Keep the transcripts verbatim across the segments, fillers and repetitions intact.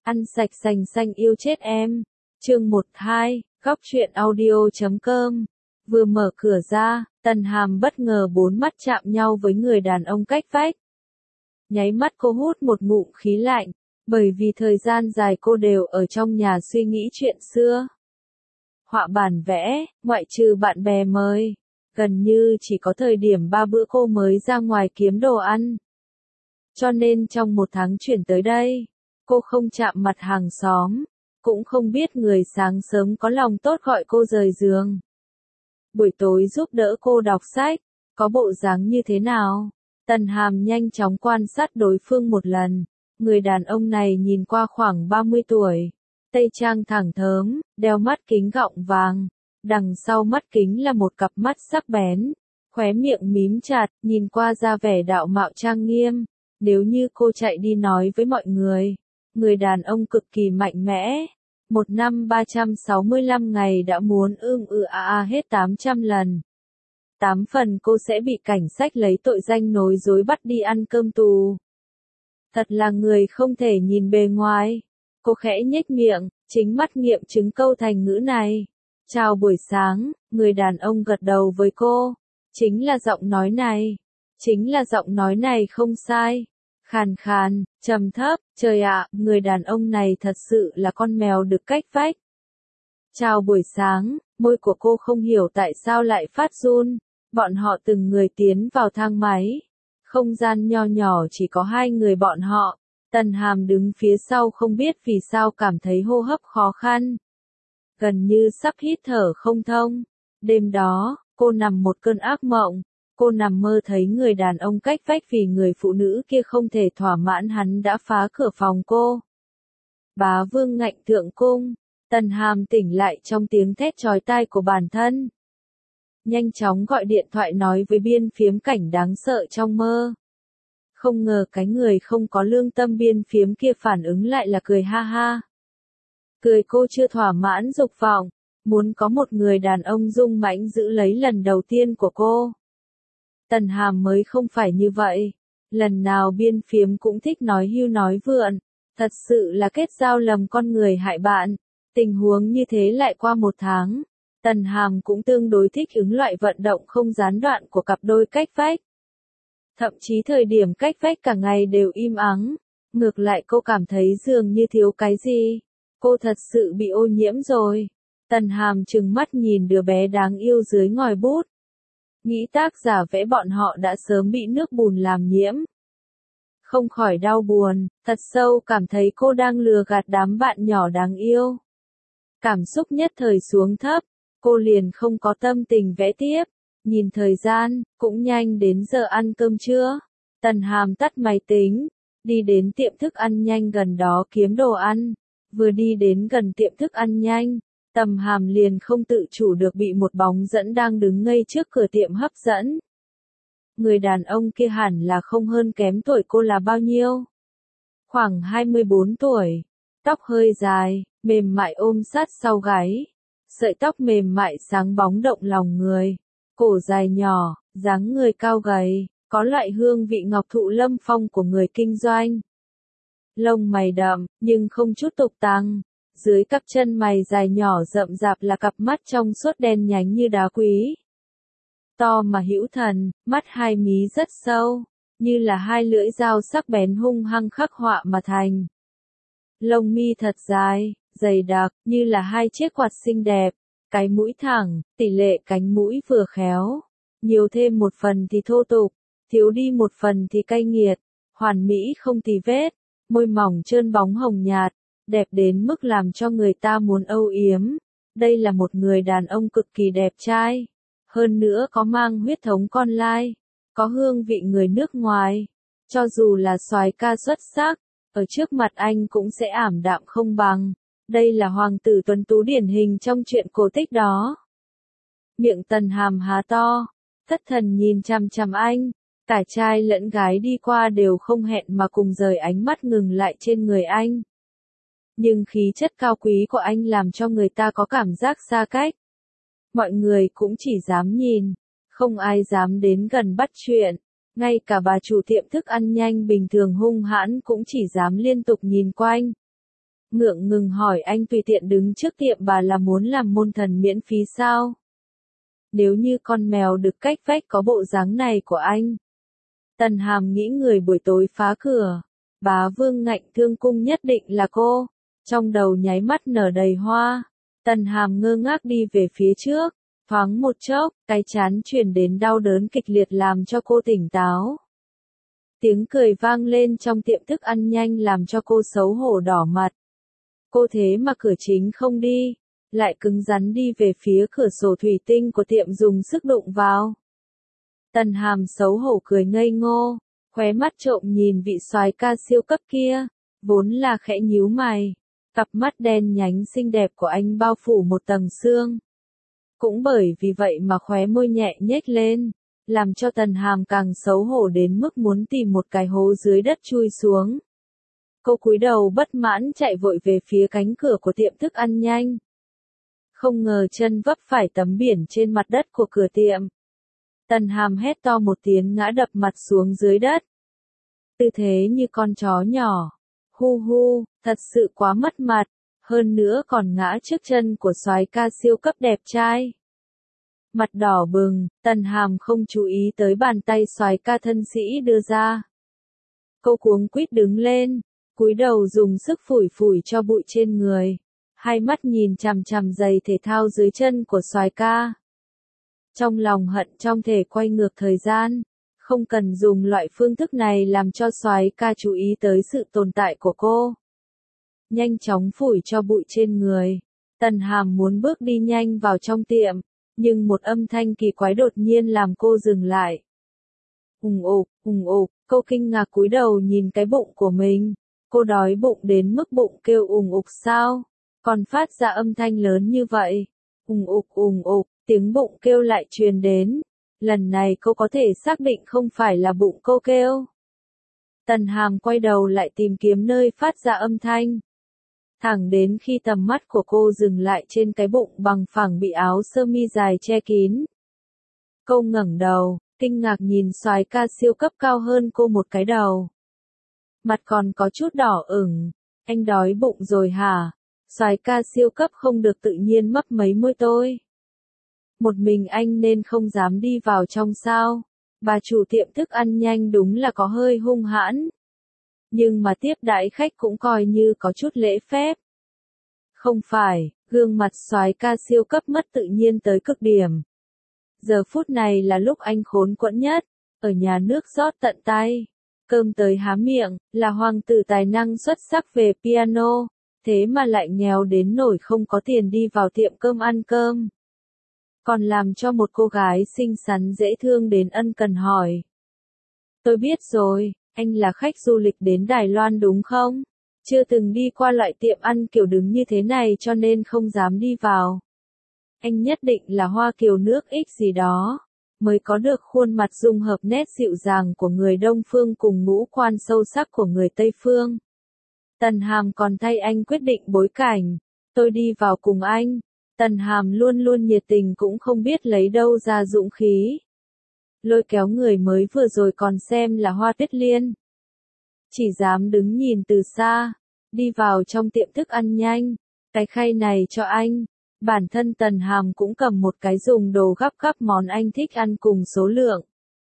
Ăn sạch sành xanh yêu chết em. Chương một hai, góc truyện audio chấm com. Vừa mở cửa ra, Tần Hàm bất ngờ bốn mắt chạm nhau với người đàn ông cách vách. Nháy mắt cô hút một ngụm khí lạnh, bởi vì thời gian dài cô đều ở trong nhà suy nghĩ chuyện xưa. Họa bản vẽ, ngoại trừ bạn bè mời, gần như chỉ có thời điểm ba bữa cô mới ra ngoài kiếm đồ ăn. Cho nên trong một tháng chuyển tới đây, cô không chạm mặt hàng xóm, cũng không biết người sáng sớm có lòng tốt gọi cô rời giường. Buổi tối giúp đỡ cô đọc sách, có bộ dáng như thế nào? Tần Hàm nhanh chóng quan sát đối phương một lần. Người đàn ông này nhìn qua khoảng ba mươi tuổi, tây trang thẳng thớm, đeo mắt kính gọng vàng, đằng sau mắt kính là một cặp mắt sắc bén, khóe miệng mím chặt, nhìn qua ra vẻ đạo mạo trang nghiêm. Nếu như cô chạy đi nói với mọi người, người đàn ông cực kỳ mạnh mẽ, một năm ba trăm sáu mươi lăm ngày đã muốn ưm ư a a hết tám trăm lần. Tám phần cô sẽ bị cảnh sát lấy tội danh nói dối bắt đi ăn cơm tù. Thật là người không thể nhìn bề ngoài. Cô khẽ nhếch miệng, chính mắt nghiệm chứng câu thành ngữ này. Chào buổi sáng, người đàn ông gật đầu với cô. Chính là giọng nói này. Chính là giọng nói này không sai. Khàn khàn, trầm thấp, trời ạ, người đàn ông này thật sự là con mèo được cách vách. Chào buổi sáng, môi của cô không hiểu tại sao lại phát run. Bọn họ từng người tiến vào thang máy. Không gian nho nhỏ chỉ có hai người bọn họ. Tần Hàm đứng phía sau không biết vì sao cảm thấy hô hấp khó khăn. Gần như sắp hít thở không thông. Đêm đó, cô nằm một cơn ác mộng. Cô nằm mơ thấy người đàn ông cách vách vì người phụ nữ kia không thể thỏa mãn hắn đã phá cửa phòng cô. Bá vương ngạnh thượng cung. Tần Hàm tỉnh lại trong tiếng thét chói tai của bản thân. Nhanh chóng gọi điện thoại nói với biên phiếm cảnh đáng sợ trong mơ. Không ngờ cái người không có lương tâm biên phiếm kia phản ứng lại là cười ha ha. Cười cô chưa thỏa mãn dục vọng, muốn có một người đàn ông dung mãnh giữ lấy lần đầu tiên của cô. Tần Hàm mới không phải như vậy. Lần nào biên phiếm cũng thích nói hưu nói vượn. Thật sự là kết giao lầm con người hại bạn. Tình huống như thế lại qua một tháng. Tần Hàm cũng tương đối thích ứng loại vận động không gián đoạn của cặp đôi cách vách. Thậm chí thời điểm cách vách cả ngày đều im ắng. Ngược lại cô cảm thấy dường như thiếu cái gì. Cô thật sự bị ô nhiễm rồi. Tần Hàm trừng mắt nhìn đứa bé đáng yêu dưới ngòi bút. Nghĩ tác giả vẽ bọn họ đã sớm bị nước bùn làm nhiễm. Không khỏi đau buồn, thật sâu cảm thấy cô đang lừa gạt đám bạn nhỏ đáng yêu. Cảm xúc nhất thời xuống thấp, cô liền không có tâm tình vẽ tiếp. Nhìn thời gian, cũng nhanh đến giờ ăn cơm trưa. Tần Hàm tắt máy tính, đi đến tiệm thức ăn nhanh gần đó kiếm đồ ăn. Vừa đi đến gần tiệm thức ăn nhanh, Tần Hàm liền không tự chủ được bị một bóng dẫn đang đứng ngây trước cửa tiệm hấp dẫn. Người đàn ông kia hẳn là không hơn kém tuổi cô là bao nhiêu. Khoảng hai mươi bốn tuổi, tóc hơi dài, mềm mại ôm sát sau gáy. Sợi tóc mềm mại sáng bóng động lòng người. Cổ dài nhỏ, dáng người cao gầy, có loại hương vị ngọc thụ lâm phong của người kinh doanh. Lông mày đậm, nhưng không chút tục tằng. Dưới cặp chân mày dài nhỏ rậm rạp là cặp mắt trong suốt đen nhánh như đá quý. To mà hữu thần, mắt hai mí rất sâu, như là hai lưỡi dao sắc bén hung hăng khắc họa mà thành. Lông mi thật dài, dày đặc, như là hai chiếc quạt xinh đẹp. Cái mũi thẳng, tỷ lệ cánh mũi vừa khéo. Nhiều thêm một phần thì thô tục, thiếu đi một phần thì cay nghiệt. Hoàn mỹ không tì vết, môi mỏng trơn bóng hồng nhạt, đẹp đến mức làm cho người ta muốn âu yếm. Đây là một người đàn ông cực kỳ đẹp trai. Hơn nữa có mang huyết thống con lai, có hương vị người nước ngoài. Cho dù là soái ca xuất sắc, ở trước mặt anh cũng sẽ ảm đạm không bằng. Đây là hoàng tử tuấn tú điển hình trong truyện cổ tích đó. Miệng Tần Hàm há to, thất thần nhìn chằm chằm anh. Cả trai lẫn gái đi qua đều không hẹn mà cùng rời ánh mắt ngừng lại trên người anh. Nhưng khí chất cao quý của anh làm cho người ta có cảm giác xa cách. Mọi người cũng chỉ dám nhìn, không ai dám đến gần bắt chuyện. Ngay cả bà chủ tiệm thức ăn nhanh bình thường hung hãn cũng chỉ dám liên tục nhìn quanh. ngượng ngừng hỏi anh tùy tiện đứng trước tiệm bà là muốn làm môn thần miễn phí sao? Nếu như con mèo được cách vách có bộ dáng này của anh. Tần Hàm nghĩ người buổi tối phá cửa, bá vương ngạnh thương cung nhất định là cô, trong đầu nháy mắt nở đầy hoa. Tần Hàm ngơ ngác đi về phía trước, thoáng một chốc, cái chán truyền đến đau đớn kịch liệt làm cho cô tỉnh táo. Tiếng cười vang lên trong tiệm thức ăn nhanh làm cho cô xấu hổ đỏ mặt. Cô thế mà cửa chính không đi, lại cứng rắn đi về phía cửa sổ thủy tinh của tiệm dùng sức đụng vào. Tần Hàm xấu hổ cười ngây ngô, khóe mắt trộm nhìn vị soái ca siêu cấp kia, vốn là khẽ nhíu mày, cặp mắt đen nhánh xinh đẹp của anh bao phủ một tầng sương. Cũng bởi vì vậy mà khóe môi nhẹ nhếch lên, làm cho Tần Hàm càng xấu hổ đến mức muốn tìm một cái hố dưới đất chui xuống. Cô cúi đầu bất mãn chạy vội về phía cánh cửa của tiệm thức ăn nhanh. Không ngờ chân vấp phải tấm biển trên mặt đất của cửa tiệm. Tần Hàm hét to một tiếng ngã đập mặt xuống dưới đất. Tư thế như con chó nhỏ. Hu hu, thật sự quá mất mặt, hơn nữa còn ngã trước chân của soái ca siêu cấp đẹp trai. Mặt đỏ bừng, Tần Hàm không chú ý tới bàn tay soái ca thân sĩ đưa ra. Cô cuống quýt đứng lên, cúi đầu dùng sức phủi phủi cho bụi trên người, hai mắt nhìn chằm chằm giày thể thao dưới chân của soái ca. Trong lòng hận trong thể quay ngược thời gian, không cần dùng loại phương thức này làm cho soái ca chú ý tới sự tồn tại của cô. Nhanh chóng phủi cho bụi trên người, Tần Hàm muốn bước đi nhanh vào trong tiệm, nhưng một âm thanh kỳ quái đột nhiên làm cô dừng lại. Ùng ục, ùng ục, cô kinh ngạc cúi đầu nhìn cái bụng của mình, cô đói bụng đến mức bụng kêu ùng ục sao, còn phát ra âm thanh lớn như vậy. Ùng ục ùng ục, tiếng bụng kêu lại truyền đến, lần này cô có thể xác định không phải là bụng cô kêu. Tần Hàm quay đầu lại tìm kiếm nơi phát ra âm thanh. Thẳng đến khi tầm mắt của cô dừng lại trên cái bụng bằng phẳng bị áo sơ mi dài che kín. Cô ngẩng đầu, kinh ngạc nhìn soái ca siêu cấp cao hơn cô một cái đầu. Mặt còn có chút đỏ ửng, anh đói bụng rồi hả? Soái ca siêu cấp không được tự nhiên mấp mấy môi tôi. Một mình anh nên không dám đi vào trong sao? Bà chủ tiệm thức ăn nhanh đúng là có hơi hung hãn. Nhưng mà tiếp đãi khách cũng coi như có chút lễ phép. Không phải, gương mặt soái ca siêu cấp mất tự nhiên tới cực điểm. Giờ phút này là lúc anh khốn quẫn nhất, ở nhà nước rót tận tay, cơm tới há miệng, là hoàng tử tài năng xuất sắc về piano, thế mà lại nghèo đến nỗi không có tiền đi vào tiệm cơm ăn cơm. Còn làm cho một cô gái xinh xắn dễ thương đến ân cần hỏi. Tôi biết rồi, anh là khách du lịch đến Đài Loan đúng không? Chưa từng đi qua loại tiệm ăn kiểu đứng như thế này cho nên không dám đi vào. Anh nhất định là Hoa Kiều nước X gì đó, mới có được khuôn mặt dung hợp nét dịu dàng của người Đông Phương cùng ngũ quan sâu sắc của người Tây Phương. Tần Hàm còn thay anh quyết định bối cảnh, tôi đi vào cùng anh. Tần Hàm luôn luôn nhiệt tình cũng không biết lấy đâu ra dũng khí. Lôi kéo người mới vừa rồi còn xem là Hoa Tuyết Liên. Chỉ dám đứng nhìn từ xa, đi vào trong tiệm thức ăn nhanh, cái khay này cho anh. Bản thân Tần Hàm cũng cầm một cái dùng đồ gắp gắp món anh thích ăn cùng số lượng.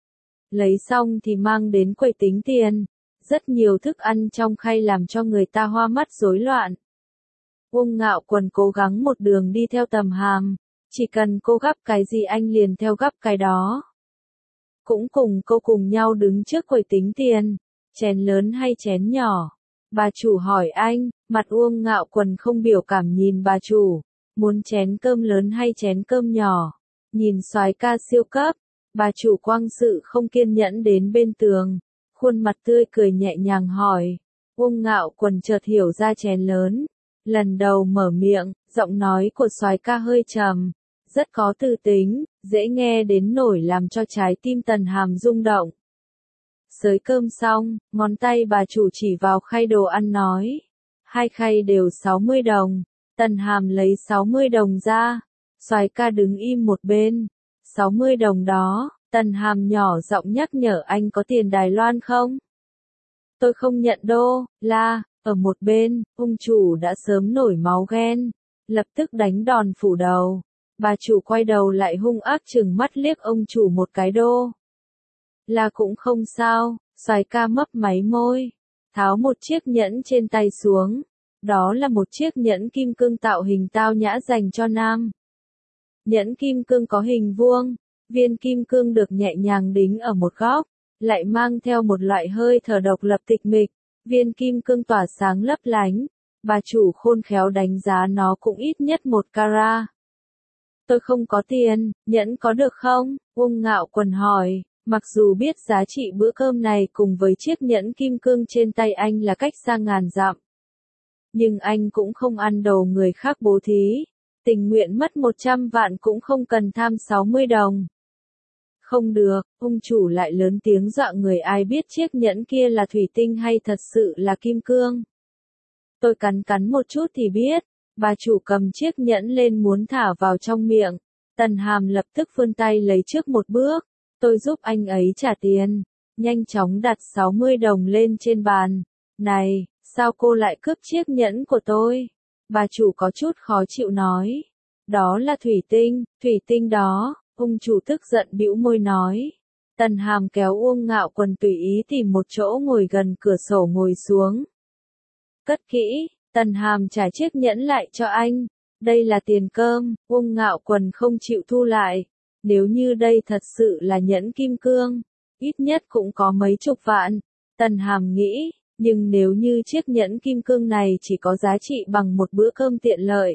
Lấy xong thì mang đến quầy tính tiền. Rất nhiều thức ăn trong khay làm cho người ta hoa mắt rối loạn. Uông Ngạo Quần cố gắng một đường đi theo Tần Hàm, chỉ cần cô gắp cái gì anh liền theo gắp cái đó. Cũng cùng cô cùng nhau đứng trước quầy tính tiền, chén lớn hay chén nhỏ. Bà chủ hỏi anh, mặt Uông Ngạo Quần không biểu cảm nhìn bà chủ, muốn chén cơm lớn hay chén cơm nhỏ. Nhìn soái ca siêu cấp, bà chủ quang sự không kiên nhẫn đến bên tường, khuôn mặt tươi cười nhẹ nhàng hỏi. Uông Ngạo Quần chợt hiểu ra chén lớn. Lần đầu mở miệng, giọng nói của soái ca hơi trầm, rất có tư tính, dễ nghe đến nỗi làm cho trái tim Tần Hàm rung động. Xới cơm xong, ngón tay bà chủ chỉ vào khay đồ ăn nói. Hai khay đều sáu mươi đồng, Tần Hàm lấy sáu mươi đồng ra, soái ca đứng im một bên. sáu mươi đồng đó, Tần Hàm nhỏ giọng nhắc nhở anh có tiền Đài Loan không? Tôi không nhận đô, la. Ở một bên, ông chủ đã sớm nổi máu ghen, lập tức đánh đòn phủ đầu. Bà chủ quay đầu lại hung ác chừng mắt liếc ông chủ một cái đô. Là cũng không sao, Soái ca mấp máy môi, tháo một chiếc nhẫn trên tay xuống. Đó là một chiếc nhẫn kim cương tạo hình tao nhã dành cho nam. Nhẫn kim cương có hình vuông, viên kim cương được nhẹ nhàng đính ở một góc, lại mang theo một loại hơi thở độc lập tịch mịch. Viên kim cương tỏa sáng lấp lánh, bà chủ khôn khéo đánh giá nó cũng ít nhất một carat. Tôi không có tiền, nhẫn có được không? Uông Ngạo Quần hỏi, mặc dù biết giá trị bữa cơm này cùng với chiếc nhẫn kim cương trên tay anh là cách xa ngàn dặm. Nhưng anh cũng không ăn đồ người khác bố thí, tình nguyện mất một trăm vạn cũng không cần tham sáu mươi đồng. Không được, ông chủ lại lớn tiếng dọa người, ai biết chiếc nhẫn kia là thủy tinh hay thật sự là kim cương. Tôi cắn cắn một chút thì biết, bà chủ cầm chiếc nhẫn lên muốn thả vào trong miệng. Tần Hàm lập tức vươn tay lấy trước một bước, tôi giúp anh ấy trả tiền, nhanh chóng đặt sáu mươi đồng lên trên bàn. Này, sao cô lại cướp chiếc nhẫn của tôi? Bà chủ có chút khó chịu nói. Đó là thủy tinh, thủy tinh đó. Ông chủ tức giận bĩu môi nói. Tần Hàm kéo Uông Ngạo Quần tùy ý tìm một chỗ ngồi gần cửa sổ ngồi xuống. Cất kỹ, Tần Hàm trả chiếc nhẫn lại cho anh. Đây là tiền cơm, Uông Ngạo Quần không chịu thu lại. Nếu như đây thật sự là nhẫn kim cương, ít nhất cũng có mấy chục vạn. Tần Hàm nghĩ, nhưng nếu như chiếc nhẫn kim cương này chỉ có giá trị bằng một bữa cơm tiện lợi.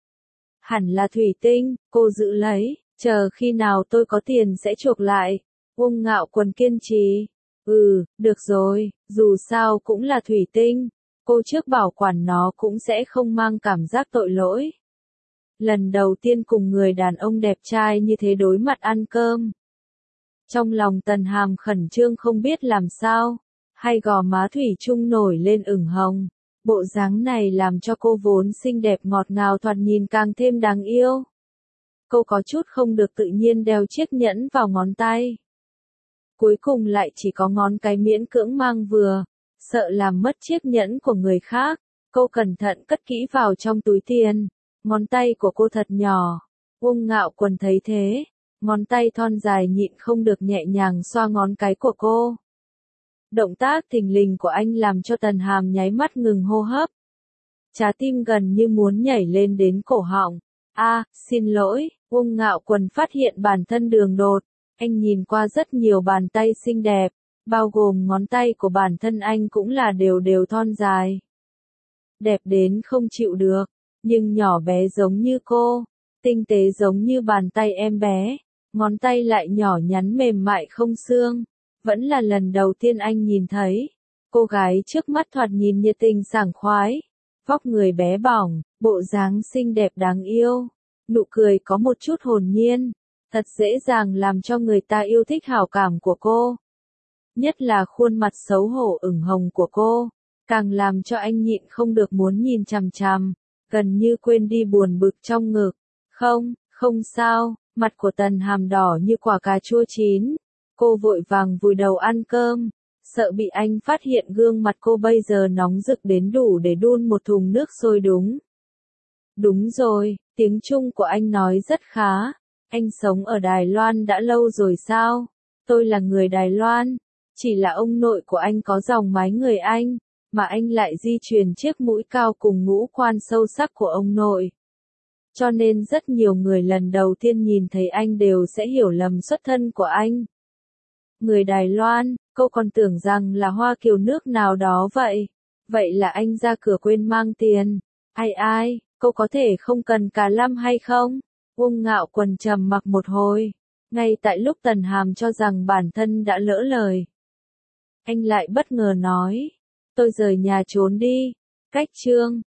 Hẳn là thủy tinh, cô giữ lấy. Chờ khi nào tôi có tiền sẽ chuộc lại. Uông Ngạo Quần kiên trì. Ừ, được rồi, dù sao cũng là thủy tinh. Cô trước bảo quản nó cũng sẽ không mang cảm giác tội lỗi. Lần đầu tiên cùng người đàn ông đẹp trai như thế đối mặt ăn cơm. Trong lòng Tần Hàm khẩn trương không biết làm sao. Hai gò má thủy chung nổi lên ửng hồng. Bộ dáng này làm cho cô vốn xinh đẹp ngọt ngào thoạt nhìn càng thêm đáng yêu. Cô có chút không được tự nhiên đeo chiếc nhẫn vào ngón tay. Cuối cùng lại chỉ có ngón cái miễn cưỡng mang vừa, sợ làm mất chiếc nhẫn của người khác. Cô cẩn thận cất kỹ vào trong túi tiền. Ngón tay của cô thật nhỏ. Uông Ngạo Quần thấy thế, ngón tay thon dài nhịn không được nhẹ nhàng xoa ngón cái của cô. Động tác thình lình của anh làm cho Tần Hàm nháy mắt ngừng hô hấp. Trái tim gần như muốn nhảy lên đến cổ họng. A, à, xin lỗi, Uông Ngạo Quần phát hiện bản thân đường đột. Anh nhìn qua rất nhiều bàn tay xinh đẹp, bao gồm ngón tay của bản thân anh cũng là đều đều thon dài. Đẹp đến không chịu được, nhưng nhỏ bé giống như cô, tinh tế giống như bàn tay em bé, ngón tay lại nhỏ nhắn mềm mại không xương. Vẫn là lần đầu tiên anh nhìn thấy. Cô gái trước mắt thoạt nhìn nhiệt tình sảng khoái, vóc người bé bỏng, bộ dáng xinh đẹp đáng yêu, nụ cười có một chút hồn nhiên, thật dễ dàng làm cho người ta yêu thích hảo cảm của cô. Nhất là khuôn mặt xấu hổ ửng hồng của cô, càng làm cho anh nhịn không được muốn nhìn chằm chằm, gần như quên đi buồn bực trong ngực. Không, không sao, mặt của Tần Hàm đỏ như quả cà chua chín. Cô vội vàng vùi đầu ăn cơm, sợ bị anh phát hiện gương mặt cô bây giờ nóng rực đến đủ để đun một thùng nước sôi đúng. Đúng rồi, tiếng Trung của anh nói rất khá. Anh sống ở Đài Loan đã lâu rồi sao? Tôi là người Đài Loan, chỉ là ông nội của anh có dòng mái người Anh, mà anh lại di truyền chiếc mũi cao cùng ngũ quan sâu sắc của ông nội. Cho nên rất nhiều người lần đầu tiên nhìn thấy anh đều sẽ hiểu lầm xuất thân của anh. Người Đài Loan, cô còn tưởng rằng là Hoa Kiều nước nào đó vậy. Vậy là anh ra cửa quên mang tiền. Ai ai, cô có thể không cần cả lăm hay không? Uông Ngạo Quần trầm mặc một hồi. Ngay tại lúc Tần Hàm cho rằng bản thân đã lỡ lời. Anh lại bất ngờ nói. Tôi rời nhà trốn đi. Cách chương.